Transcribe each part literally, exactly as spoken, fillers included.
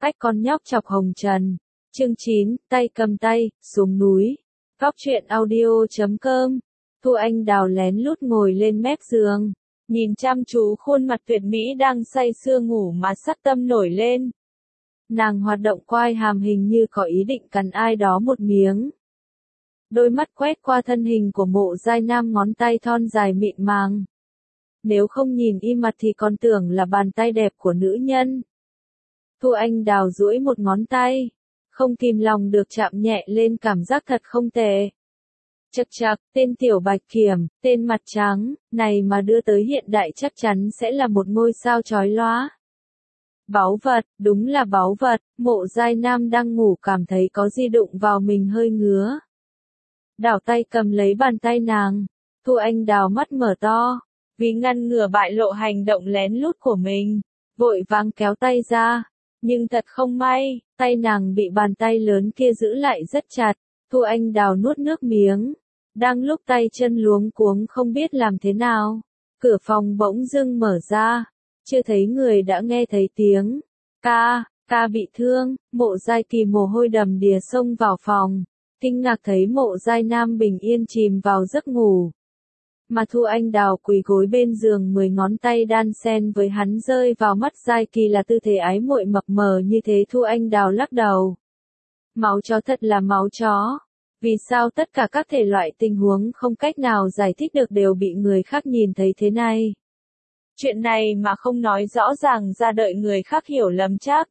Ách con nhóc chọc hồng trần. Chương chín, tay cầm tay, xuống núi. Góc truyện audio chấm com. Thu Anh Đào lén lút ngồi lên mép giường, nhìn chăm chú khuôn mặt tuyệt mỹ đang say sưa ngủ mà sắc tâm nổi lên. Nàng hoạt động quai hàm hình như có ý định cắn ai đó một miếng. Đôi mắt quét qua thân hình của Mộ Giai Nam, ngón tay thon dài mịn màng. Nếu không nhìn y mặt thì còn tưởng là bàn tay đẹp của nữ nhân. Thu Anh Đào duỗi một ngón tay, không kìm lòng được chạm nhẹ lên, cảm giác thật không tệ. Chậc chậc, tên tiểu bạch kiểm, tên mặt trắng, này mà đưa tới hiện đại chắc chắn sẽ là một ngôi sao chói lóa. Báu vật, đúng là báu vật. Mộ Giai Nam đang ngủ cảm thấy có gì đụng vào mình hơi ngứa. Đảo tay cầm lấy bàn tay nàng. Thu Anh Đào mắt mở to, vì ngăn ngừa bại lộ hành động lén lút của mình, vội vàng kéo tay ra. Nhưng thật không may, tay nàng bị bàn tay lớn kia giữ lại rất chặt. Thu Anh Đào nuốt nước miếng. Đang lúc tay chân luống cuống không biết làm thế nào, cửa phòng bỗng dưng mở ra. Chưa thấy người đã nghe thấy tiếng ca, ca bị thương. Mộ Giai Kỳ mồ hôi đầm đìa xông vào phòng, kinh ngạc thấy Mộ Giai Nam bình yên chìm vào giấc ngủ. Mà Thu Anh Đào quỳ gối bên giường, mười ngón tay đan xen với hắn rơi vào mắt Giai Kỳ là tư thế ái muội mập mờ như thế. Thu Anh Đào lắc đầu. Máu chó, thật là máu chó. Vì sao tất cả các thể loại tình huống không cách nào giải thích được đều bị người khác nhìn thấy thế này? Chuyện này mà không nói rõ ràng ra đợi người khác hiểu lầm chắc.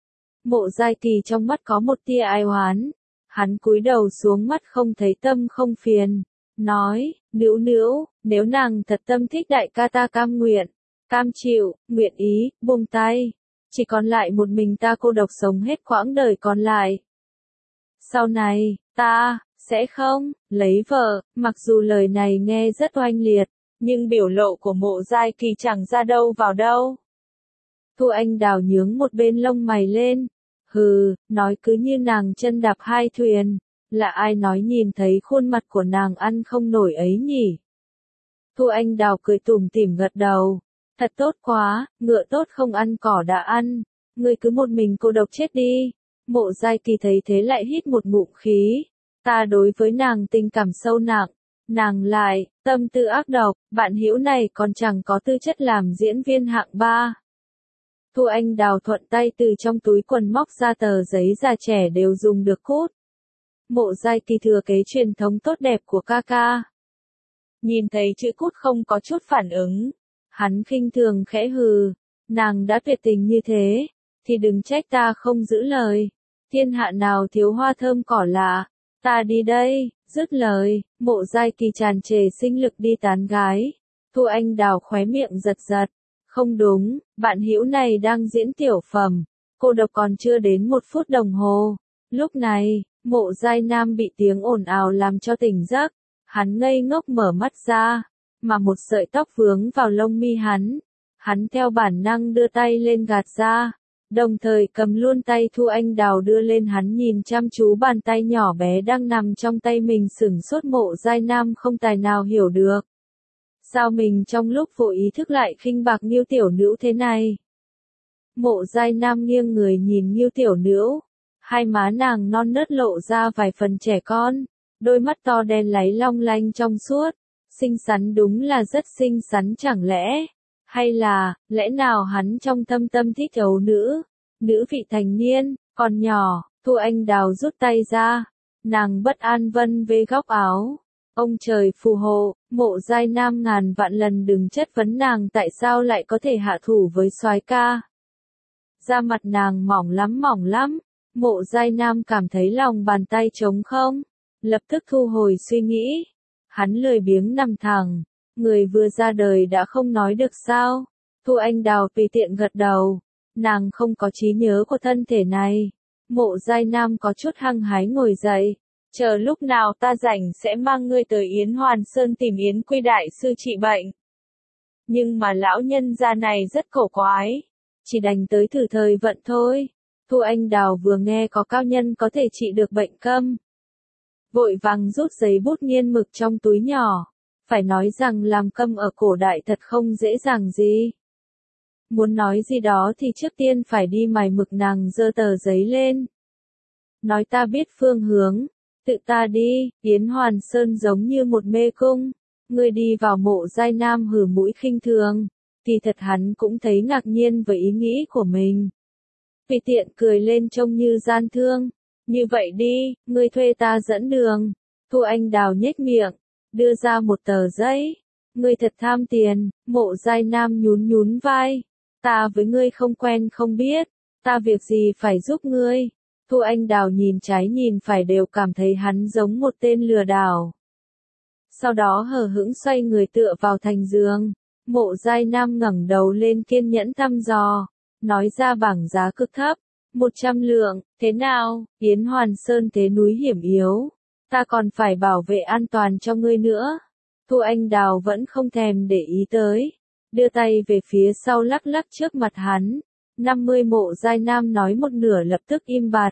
Mộ Giai Kỳ trong mắt có một tia ai oán. Hắn cúi đầu xuống, mắt không thấy tâm không phiền. Nói, Nữu Nữu, nếu nàng thật tâm thích đại ca, ta cam nguyện, cam chịu, nguyện ý, buông tay. Chỉ còn lại một mình ta cô độc sống hết quãng đời còn lại. Sau này, ta, sẽ không, lấy vợ. Mặc dù lời này nghe rất oanh liệt, nhưng biểu lộ của Mộ Giai Kỳ chẳng ra đâu vào đâu. Thu Anh Đào nhướng một bên lông mày lên. Hừ, nói cứ như nàng chân đạp hai thuyền. Là ai nói nhìn thấy khuôn mặt của nàng ăn không nổi ấy nhỉ? Thu Anh Đào cười tủm tỉm gật đầu. Thật tốt quá, ngựa tốt không ăn cỏ đã ăn. Ngươi cứ một mình cô độc chết đi. Mộ Giai Kỳ thấy thế lại hít một ngụm khí. Ta đối với nàng tình cảm sâu nặng. Nàng lại, tâm tư ác độc, bạn hữu này còn chẳng có tư chất làm diễn viên hạng ba. Thu Anh Đào thuận tay từ trong túi quần móc ra tờ giấy già trẻ đều dùng được cút. Mộ Giai Kỳ thừa kế truyền thống tốt đẹp của ca ca. Nhìn thấy chữ cút không có chút phản ứng. Hắn khinh thường khẽ hừ. Nàng đã tuyệt tình như thế, thì đừng trách ta không giữ lời. Thiên hạ nào thiếu hoa thơm cỏ lạ. Ta đi đây. Dứt lời, Mộ Giai Kỳ tràn trề sinh lực đi tán gái. Thu Anh Đào khóe miệng giật giật. Không đúng, bạn hữu này đang diễn tiểu phẩm. Cô độc còn chưa đến một phút đồng hồ. Lúc này, Mộ Giai Nam bị tiếng ồn ào làm cho tỉnh giấc. Hắn ngây ngốc mở mắt ra, mà một sợi tóc vướng vào lông mi hắn. Hắn theo bản năng đưa tay lên gạt ra, đồng thời cầm luôn tay Thu Anh Đào đưa lên. Hắn nhìn chăm chú bàn tay nhỏ bé đang nằm trong tay mình, sửng sốt. Mộ Giai Nam không tài nào hiểu được. Sao mình trong lúc vô ý thức lại khinh bạc Nghiêu tiểu nữ thế này? Mộ Giai Nam nghiêng người nhìn Nghiêu tiểu nữ. Hai má nàng non nớt lộ ra vài phần trẻ con. Đôi mắt to đen láy long lanh trong suốt. Xinh xắn, đúng là rất xinh xắn. Chẳng lẽ, hay là, lẽ nào hắn trong thâm tâm thích ấu nữ? Nữ vị thành niên, còn nhỏ. Thu Anh Đào rút tay ra. Nàng bất an vân vê góc áo. Ông trời phù hộ. Mộ Giai Nam ngàn vạn lần đừng chất vấn nàng tại sao lại có thể hạ thủ với soái ca. Da mặt nàng mỏng lắm mỏng lắm. Mộ Giai Nam cảm thấy lòng bàn tay trống không. Lập tức thu hồi suy nghĩ. Hắn lười biếng nằm thẳng. Người vừa ra đời đã không nói được sao? Thu Anh Đào tùy tiện gật đầu. Nàng không có trí nhớ của thân thể này. Mộ Giai Nam có chút hăng hái ngồi dậy. Chờ lúc nào ta rảnh sẽ mang ngươi tới Yến Hoàn Sơn tìm Yến Quy đại sư trị bệnh. Nhưng mà lão nhân gia này rất cổ quái. Chỉ đành tới thử thời vận thôi. Thu Anh Đào vừa nghe có cao nhân có thể trị được bệnh câm, vội vàng rút giấy bút nghiên mực trong túi nhỏ. Phải nói rằng làm câm ở cổ đại thật không dễ dàng gì. Muốn nói gì đó thì trước tiên phải đi mài mực. Nàng giơ tờ giấy lên. Nói ta biết phương hướng, tự ta đi. Yến Hoàn Sơn giống như một mê cung. Ngươi đi vào Mộ Giai Nam hừ mũi khinh thường. Kỳ thật hắn cũng thấy ngạc nhiên với ý nghĩ của mình. Tùy tiện cười lên trông như gian thương. Như vậy đi, ngươi thuê ta dẫn đường. Thu Anh Đào nhếch miệng, đưa ra một tờ giấy. Ngươi thật tham tiền. Mộ Giai Nam nhún nhún vai. Ta với ngươi không quen không biết. Ta việc gì phải giúp ngươi. Thu Anh Đào nhìn trái nhìn phải đều cảm thấy hắn giống một tên lừa đảo. Sau đó hờ hững xoay người tựa vào thành giường. Mộ Giai Nam ngẩng đầu lên kiên nhẫn thăm dò. Nói ra bảng giá cực thấp. Một trăm lượng, thế nào? Yến Hoàn Sơn thế núi hiểm yếu. Ta còn phải bảo vệ an toàn cho ngươi nữa. Thu Anh Đào vẫn không thèm để ý tới. Đưa tay về phía sau lắc lắc trước mặt hắn. năm mươi Mộ Giai Nam nói một nửa lập tức im bặt.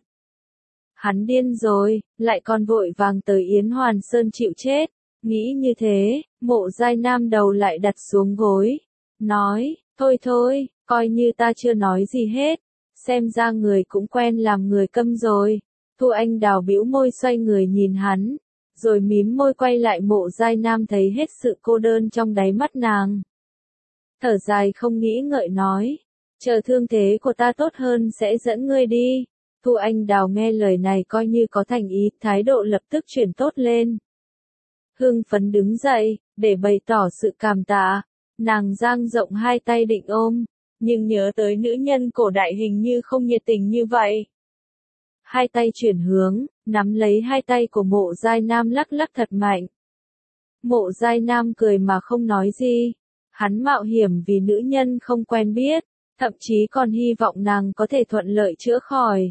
Hắn điên rồi, lại còn vội vàng tới Yến Hoàn Sơn chịu chết. Nghĩ như thế, Mộ Giai Nam đầu lại đặt xuống gối. Nói, thôi thôi, coi như ta chưa nói gì hết. Xem ra người cũng quen làm người câm rồi. Thu Anh Đào bĩu môi xoay người nhìn hắn. Rồi mím môi quay lại Mộ Giai Nam thấy hết sự cô đơn trong đáy mắt nàng. Thở dài không nghĩ ngợi nói. Chờ thương thế của ta tốt hơn sẽ dẫn ngươi đi. Thu Anh Đào nghe lời này coi như có thành ý, thái độ lập tức chuyển tốt lên. Hưng phấn đứng dậy, để bày tỏ sự cảm tạ. Nàng dang rộng hai tay định ôm, nhưng nhớ tới nữ nhân cổ đại hình như không nhiệt tình như vậy. Hai tay chuyển hướng, nắm lấy hai tay của Mộ Giai Nam lắc lắc thật mạnh. Mộ Giai Nam cười mà không nói gì. Hắn mạo hiểm vì nữ nhân không quen biết, thậm chí còn hy vọng nàng có thể thuận lợi chữa khỏi.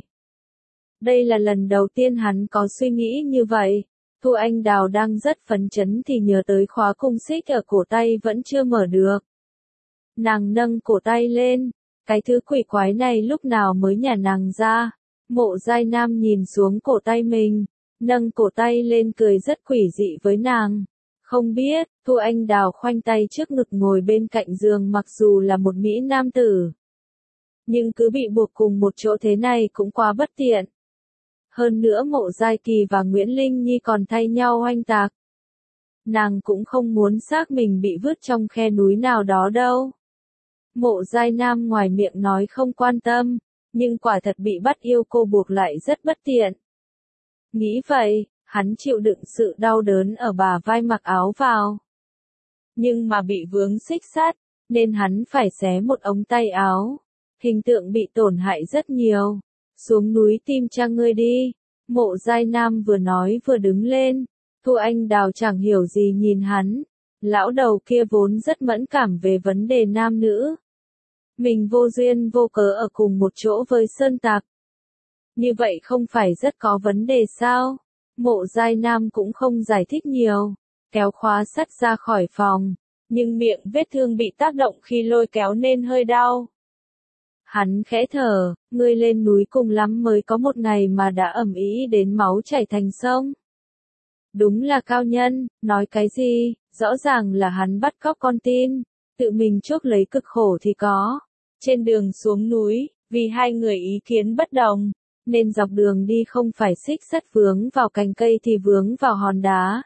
Đây là lần đầu tiên hắn có suy nghĩ như vậy. Thu Anh Đào đang rất phấn chấn thì nhớ tới khóa cung xích ở cổ tay vẫn chưa mở được. Nàng nâng cổ tay lên, cái thứ quỷ quái này lúc nào mới nhả nàng ra. Mộ Giai Nam nhìn xuống cổ tay mình, nâng cổ tay lên cười rất quỷ dị với nàng. Không biết, Thu Anh Đào khoanh tay trước ngực ngồi bên cạnh giường mặc dù là một mỹ nam tử. Nhưng cứ bị buộc cùng một chỗ thế này cũng quá bất tiện. Hơn nữa Mộ Giai Kỳ và Nguyễn Linh Nhi còn thay nhau oanh tạc. Nàng cũng không muốn xác mình bị vứt trong khe núi nào đó đâu. Mộ Giai Nam ngoài miệng nói không quan tâm, nhưng quả thật bị bắt yêu cô buộc lại rất bất tiện. Nghĩ vậy, hắn chịu đựng sự đau đớn ở bả vai mặc áo vào. Nhưng mà bị vướng xích sắt, nên hắn phải xé một ống tay áo. Hình tượng bị tổn hại rất nhiều. Xuống núi tìm cha ngươi đi. Mộ Giai Nam vừa nói vừa đứng lên. Thu Anh Đào chẳng hiểu gì nhìn hắn. Lão đầu kia vốn rất mẫn cảm về vấn đề nam nữ. Mình vô duyên vô cớ ở cùng một chỗ với Sơn Tạc. Như vậy không phải rất có vấn đề sao? Mộ Giai Nam cũng không giải thích nhiều. Kéo khóa sắt ra khỏi phòng. Nhưng miệng vết thương bị tác động khi lôi kéo nên hơi đau. Hắn khẽ thở, ngươi lên núi cùng lắm mới có một ngày mà đã ầm ĩ đến máu chảy thành sông. Đúng là cao nhân, nói cái gì, rõ ràng là hắn bắt cóc con tin, tự mình chuốc lấy cực khổ thì có. Trên đường xuống núi, vì hai người ý kiến bất đồng, nên dọc đường đi không phải xích sắt vướng vào cành cây thì vướng vào hòn đá.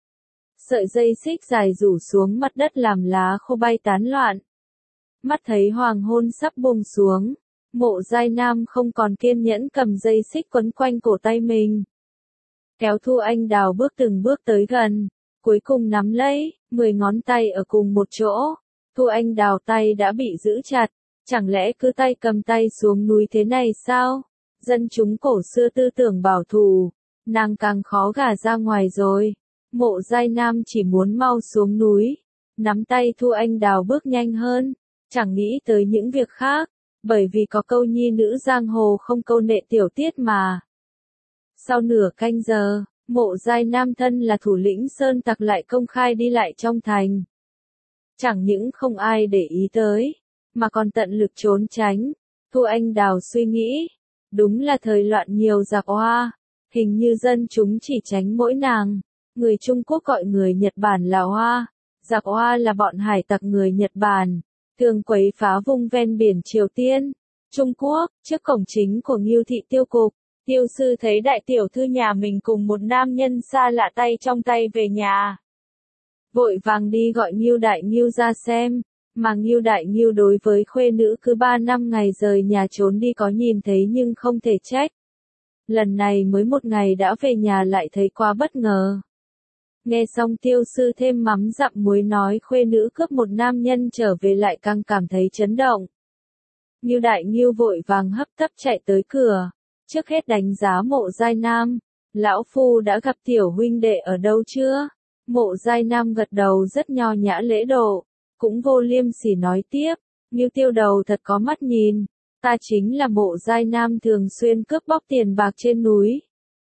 Sợi dây xích dài rủ xuống mặt đất làm lá khô bay tán loạn. Mắt thấy hoàng hôn sắp buông xuống, Mộ Giai Nam không còn kiên nhẫn cầm dây xích quấn quanh cổ tay mình. Kéo Thu Anh Đào bước từng bước tới gần, cuối cùng nắm lấy, mười ngón tay ở cùng một chỗ. Thu Anh Đào tay đã bị giữ chặt, chẳng lẽ cứ tay cầm tay xuống núi thế này sao? Dân chúng cổ xưa tư tưởng bảo thủ, nàng càng khó gả ra ngoài rồi. Mộ Giai Nam chỉ muốn mau xuống núi, nắm tay Thu Anh Đào bước nhanh hơn. Chẳng nghĩ tới những việc khác, bởi vì có câu nhi nữ giang hồ không câu nệ tiểu tiết mà. Sau nửa canh giờ, Mộ Giai Nam thân là thủ lĩnh Sơn Tặc lại công khai đi lại trong thành. Chẳng những không ai để ý tới, mà còn tận lực trốn tránh. Thu Anh Đào suy nghĩ, đúng là thời loạn nhiều giặc hoa, hình như dân chúng chỉ tránh mỗi nàng. Người Trung Quốc gọi người Nhật Bản là hoa, giặc hoa là bọn hải tặc người Nhật Bản. thường quấy phá vùng ven biển Triều Tiên, Trung Quốc, trước cổng chính của Ngưu thị tiêu cục. Tiêu sư thấy đại tiểu thư nhà mình cùng một nam nhân xa lạ tay trong tay về nhà. Vội vàng đi gọi Ngưu đại Ngưu ra xem, mà Ngưu đại Ngưu đối với khuê nữ cứ ba năm ngày rời nhà trốn đi có nhìn thấy nhưng không thể trách. Lần này mới một ngày đã về nhà lại thấy quá bất ngờ. Nghe xong tiêu sư thêm mắm dặm muối nói khuê nữ cướp một nam nhân trở về lại càng cảm thấy chấn động. Ngưu đại Ngưu vội vàng hấp tấp chạy tới cửa. Trước hết đánh giá Mộ Giai Nam, lão phu đã gặp tiểu huynh đệ ở đâu chưa? Mộ Giai Nam gật đầu rất nho nhã lễ độ, cũng vô liêm sỉ nói tiếp, Ngưu tiêu đầu thật có mắt nhìn, ta chính là Mộ Giai Nam thường xuyên cướp bóc tiền bạc trên núi.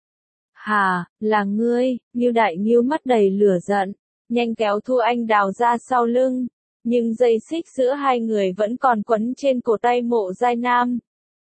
Hà, là ngươi, Ngưu đại Ngưu mắt đầy lửa giận, nhanh kéo Thu Anh Đào ra sau lưng, nhưng dây xích giữa hai người vẫn còn quấn trên cổ tay Mộ Giai Nam.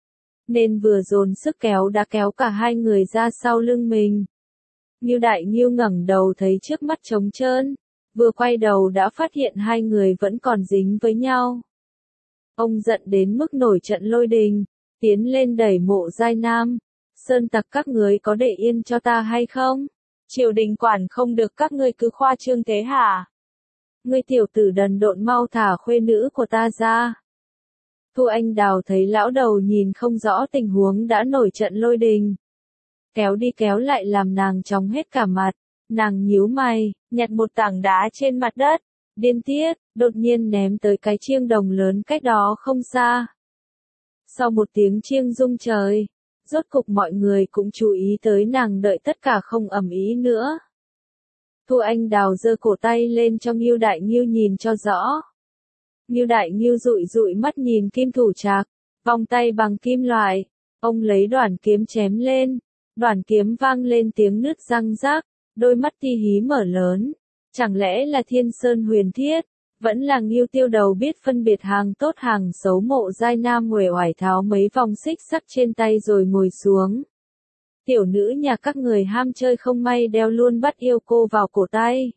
Nên vừa dồn sức kéo đã kéo cả hai người ra sau lưng mình. Ngưu đại Ngưu ngẩng đầu thấy trước mắt trống trơn, vừa quay đầu đã phát hiện hai người vẫn còn dính với nhau. Ông giận đến mức nổi trận lôi đình, tiến lên đẩy Mộ Giai Nam, sơn tặc các ngươi có để yên cho ta hay không? Triều đình quản không được các ngươi cứ khoa trương thế hả? Ngươi tiểu tử đần độn mau thả khuê nữ của ta ra. Thu Anh Đào thấy lão đầu nhìn không rõ tình huống đã nổi trận lôi đình. Kéo đi kéo lại làm nàng chóng hết cả mặt, nàng nhíu mày, nhặt một tảng đá trên mặt đất, điên tiết, đột nhiên ném tới cái chiêng đồng lớn cách đó không xa. Sau một tiếng chiêng rung trời, rốt cục mọi người cũng chú ý tới nàng đợi tất cả không ầm ĩ nữa. Thu Anh Đào giơ cổ tay lên cho Ngưu đại Ngưu nhìn cho rõ. Ngưu đại Ngưu dụi dụi mắt nhìn kim thủ trạc, vòng tay bằng kim loại, ông lấy đoản kiếm chém lên, đoản kiếm vang lên tiếng nứt răng rác, đôi mắt ti hí mở lớn, chẳng lẽ là Thiên Sơn Huyền Thiết, vẫn là Ngưu tiêu đầu biết phân biệt hàng tốt hàng xấu. Mộ Giai Nam uể oải tháo mấy vòng xích sắt trên tay rồi ngồi xuống. Tiểu nữ nhà các người ham chơi không may đeo luôn bắt yêu cô vào cổ tay.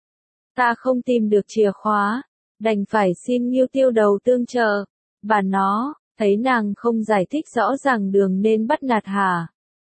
Ta không tìm được chìa khóa, đành phải xin Ngưu tiêu đầu tương trợ. Bà nó, thấy nàng không giải thích rõ ràng đường nên bắt nạt hả?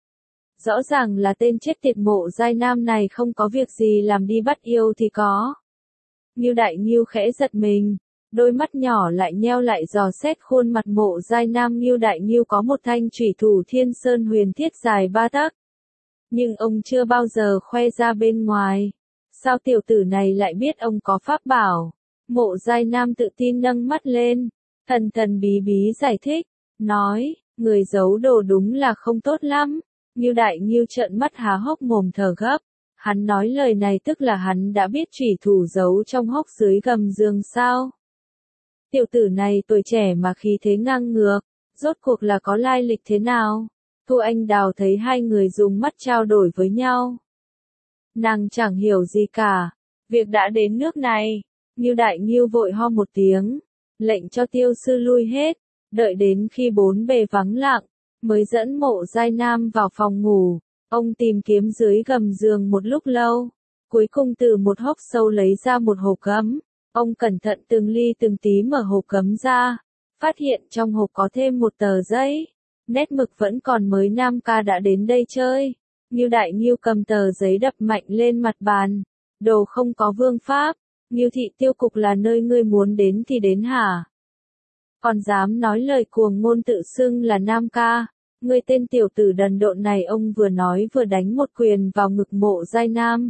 Rõ ràng là tên chết tiệt Mộ Giai Nam này không có việc gì làm đi bắt yêu thì có. Ngưu đại Ngưu khẽ giật mình, đôi mắt nhỏ lại nheo lại dò xét khuôn mặt Mộ Giai Nam. Ngưu đại Ngưu có một thanh chủy thủ Thiên Sơn Huyền Thiết dài ba tấc, nhưng ông chưa bao giờ khoe ra bên ngoài. Sao tiểu tử này lại biết ông có pháp bảo? Mộ Giai Nam tự tin nâng mắt lên, thần thần bí bí giải thích, nói, người giấu đồ đúng là không tốt lắm. Ngưu đại Ngưu trợn mắt há hốc mồm thở gấp. Hắn nói lời này tức là hắn đã biết chủy thủ giấu trong hốc dưới gầm giường sao? Tiểu tử này tuổi trẻ mà khí thế ngang ngược, rốt cuộc là có lai lịch thế nào? Thu Anh Đào thấy hai người dùng mắt trao đổi với nhau. Nàng chẳng hiểu gì cả, việc đã đến nước này. Ngưu đại Ngưu vội ho một tiếng, lệnh cho tiêu sư lui hết, đợi đến khi bốn bề vắng lặng, mới dẫn Mộ Giai Nam vào phòng ngủ. Ông tìm kiếm dưới gầm giường một lúc lâu, cuối cùng từ một hốc sâu lấy ra một hộp gấm. Ông cẩn thận từng ly từng tí mở hộp gấm ra, phát hiện trong hộp có thêm một tờ giấy, nét mực vẫn còn mới. Nam ca đã đến đây chơi. Ngưu đại Ngưu cầm tờ giấy đập mạnh lên mặt bàn. Đồ không có vương pháp, Ngưu thị tiêu cục là nơi ngươi muốn đến thì đến hả? Còn dám nói lời cuồng ngôn tự xưng là Nam ca. Ngươi tên tiểu tử đần độn này. Ông vừa nói vừa đánh một quyền vào ngực Mộ Giai Nam.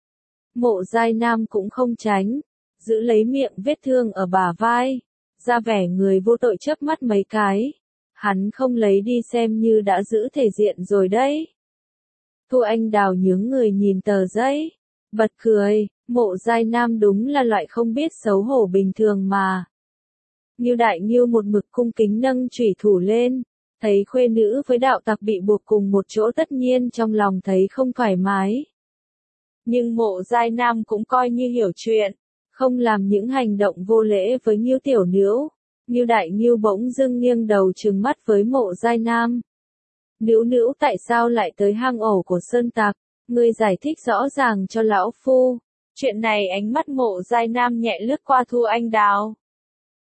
Mộ Giai Nam cũng không tránh, giữ lấy miệng vết thương ở bả vai, ra vẻ người vô tội chớp mắt mấy cái. Hắn không lấy đi xem như đã giữ thể diện rồi đấy. Thu Anh Đào nhướng người nhìn tờ giấy, bật cười, Mộ Giai Nam đúng là loại không biết xấu hổ bình thường mà. Ngưu đại Ngưu một mực cung kính nâng chủy thủ lên. Thấy khuê nữ với đạo tặc bị buộc cùng một chỗ tất nhiên trong lòng thấy không thoải mái. Nhưng Mộ Giai Nam cũng coi như hiểu chuyện, không làm những hành động vô lễ với Ngưu tiểu nữu. Ngưu đại Ngưu bỗng dưng nghiêng đầu trừng mắt với Mộ Giai Nam. Nữu nữu tại sao lại tới hang ổ của sơn tặc? Ngươi giải thích rõ ràng cho lão phu. Chuyện này ánh mắt Mộ Giai Nam nhẹ lướt qua Thu Anh Đào.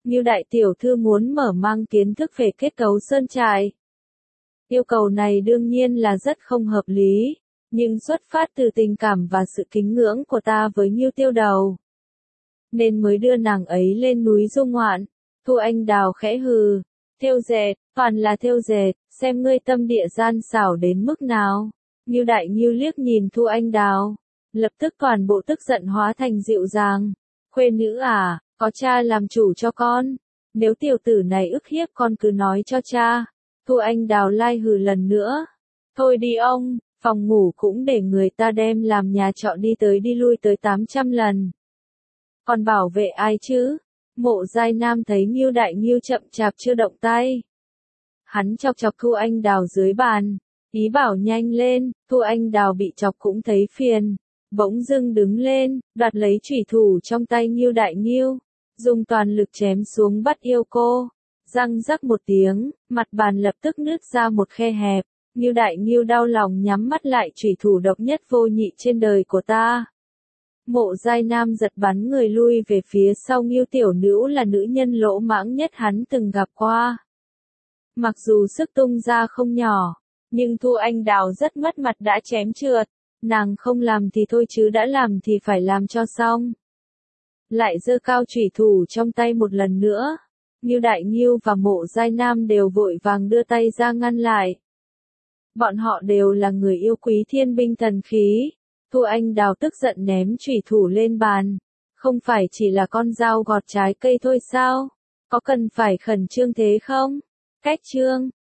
Ngưu đại tiểu thư muốn mở mang kiến thức về kết cấu sơn trại. Yêu cầu này đương nhiên là rất không hợp lý, nhưng xuất phát từ tình cảm và sự kính ngưỡng của ta với Ngưu tiêu đầu, nên mới đưa nàng ấy lên núi du ngoạn. Thu Anh Đào khẽ hừ, thêu dệt, toàn là thêu dệt, xem ngươi tâm địa gian xảo đến mức nào. Ngưu đại Ngưu liếc nhìn Thu Anh Đào, lập tức toàn bộ tức giận hóa thành dịu dàng. Khuê nữ à, có cha làm chủ cho con, nếu tiểu tử này ức hiếp con cứ nói cho cha. Thu Anh Đào lai hừ lần nữa. Thôi đi ông, phòng ngủ cũng để người ta đem làm nhà trọ đi tới đi lui tới tám trăm lần. Còn bảo vệ ai chứ? Mộ Giai Nam thấy Ngưu đại Ngưu chậm chạp chưa động tay. Hắn chọc chọc Thu Anh Đào dưới bàn, ý bảo nhanh lên. Thu Anh Đào bị chọc cũng thấy phiền, bỗng dưng đứng lên, đoạt lấy chủy thủ trong tay Ngưu đại Ngưu, dùng toàn lực chém xuống bắt yêu cô. Răng rắc một tiếng, mặt bàn lập tức nứt ra một khe hẹp. Ngưu đại Ngưu đau lòng nhắm mắt lại, chủy thủ độc nhất vô nhị trên đời của ta. Mộ Giai Nam giật bắn người lui về phía sau. Ngưu tiểu nữ là nữ nhân lỗ mãng nhất hắn từng gặp qua. Mặc dù sức tung ra không nhỏ, nhưng Thu Anh Đào rất mất mặt đã chém trượt. Nàng không làm thì thôi chứ đã làm thì phải làm cho xong. Lại giơ cao chủy thủ trong tay một lần nữa. Ngưu đại Ngưu và Mộ Giai Nam đều vội vàng đưa tay ra ngăn lại. Bọn họ đều là người yêu quý thiên binh thần khí. Thu Anh Đào tức giận ném chủy thủ lên bàn. Không phải chỉ là con dao gọt trái cây thôi sao? Có cần phải khẩn trương thế không? Cách trương,